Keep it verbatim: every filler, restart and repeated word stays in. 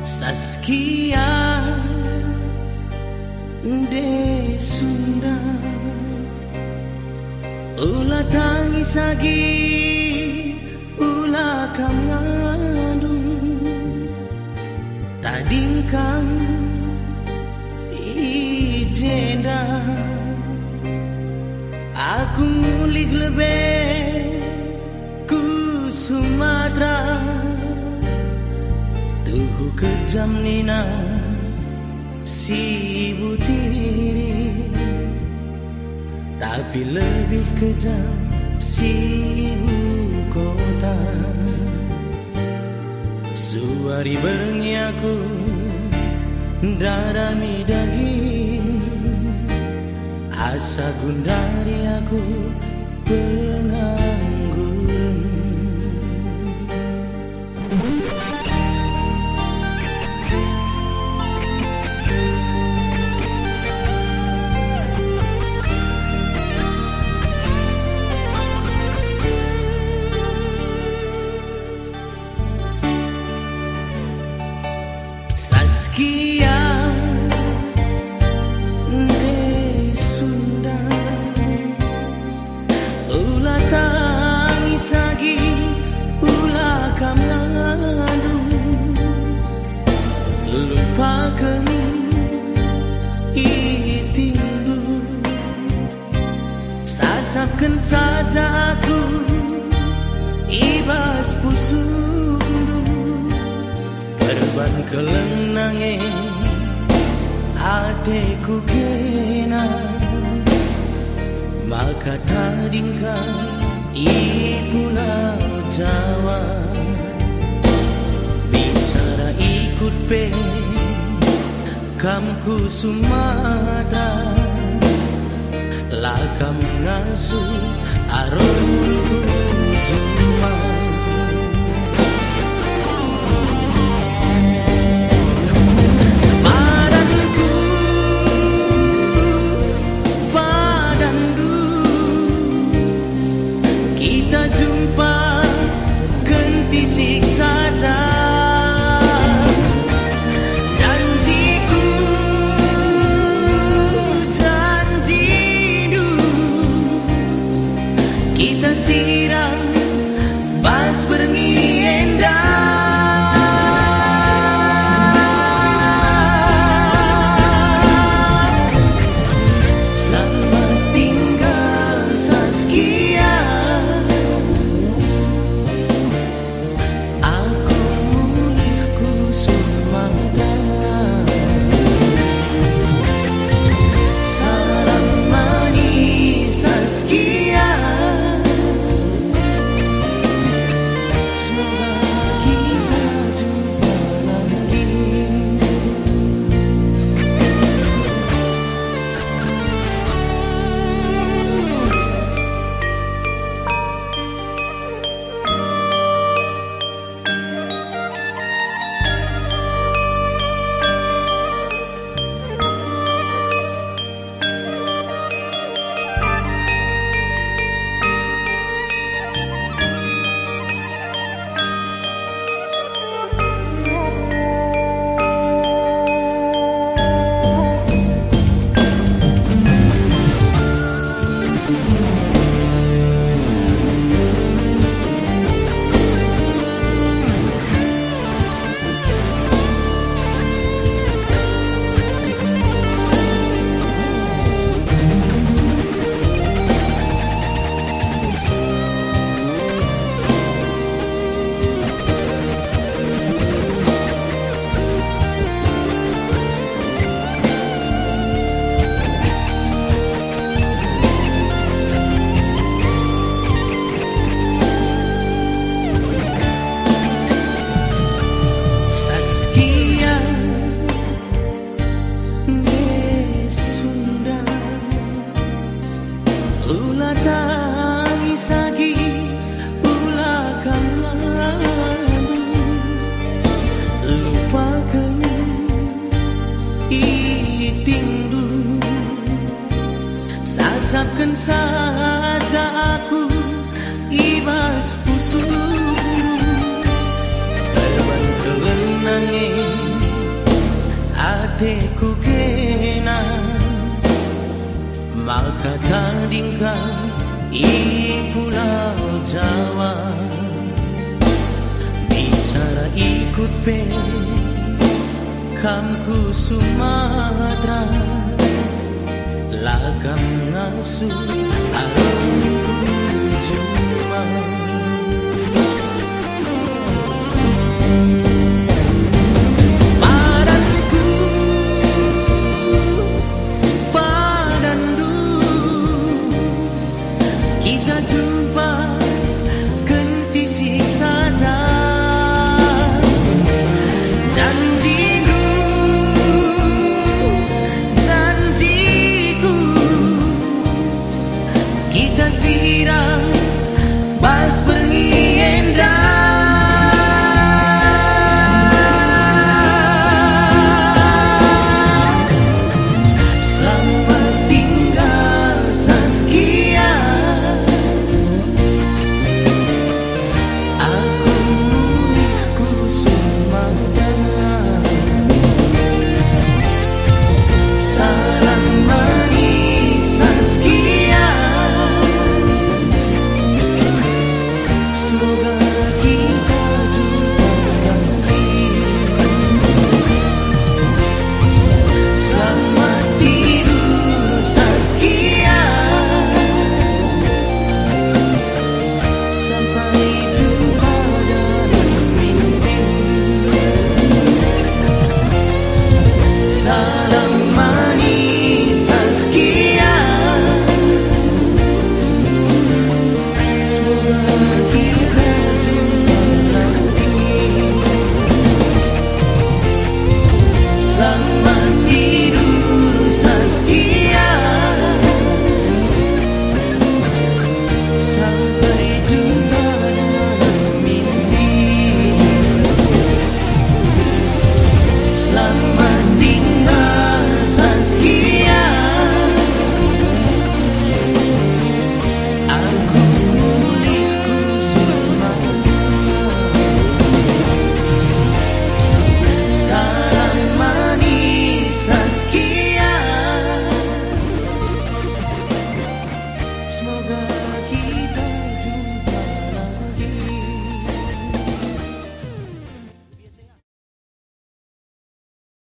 Saskia de Sunda ulah tangis lagi ulah kam ngandung tadingkang ijenda aku ngulik lebih ku Sumatera tuhu kejam nina si butiri tapi lebih kejam si ibu kota. Suari berengi aku darami daging asa gundari aku pengangguran. Saskia de Sunda ulah tangis lagi ulah kam ngandung lupakan itindu sasapkan saja aku ibas pusundu berban kelenange hatiku kena maka tadingkang i Pulau Jawa bicara ikut pe kamku Sumatera lakam ngasuh arunku cuma saja janjiku janjimu kita siram pas berengi endah. Selamat tinggal Saskia, ulah tangis lagi ulah kam ngandung lupakan itindu sasapkan saja aku ibas pusu berban kelenange hatiku kena maka tandingkan i Pulau Jawa. Bicara ikut pe kamku Sumatera, lagam ngasuh arungku cuma. Sirang bas bernienda, selamat tinggal Saskia. Aku milikku Sumatera. Salam manis Saskia. Semoga kita jumpa kembali. Selamat tidur Saskia. Sampai jumpa dalam mimpi. Salam manis Saskia. Semoga kita jumpa nanti. Selamat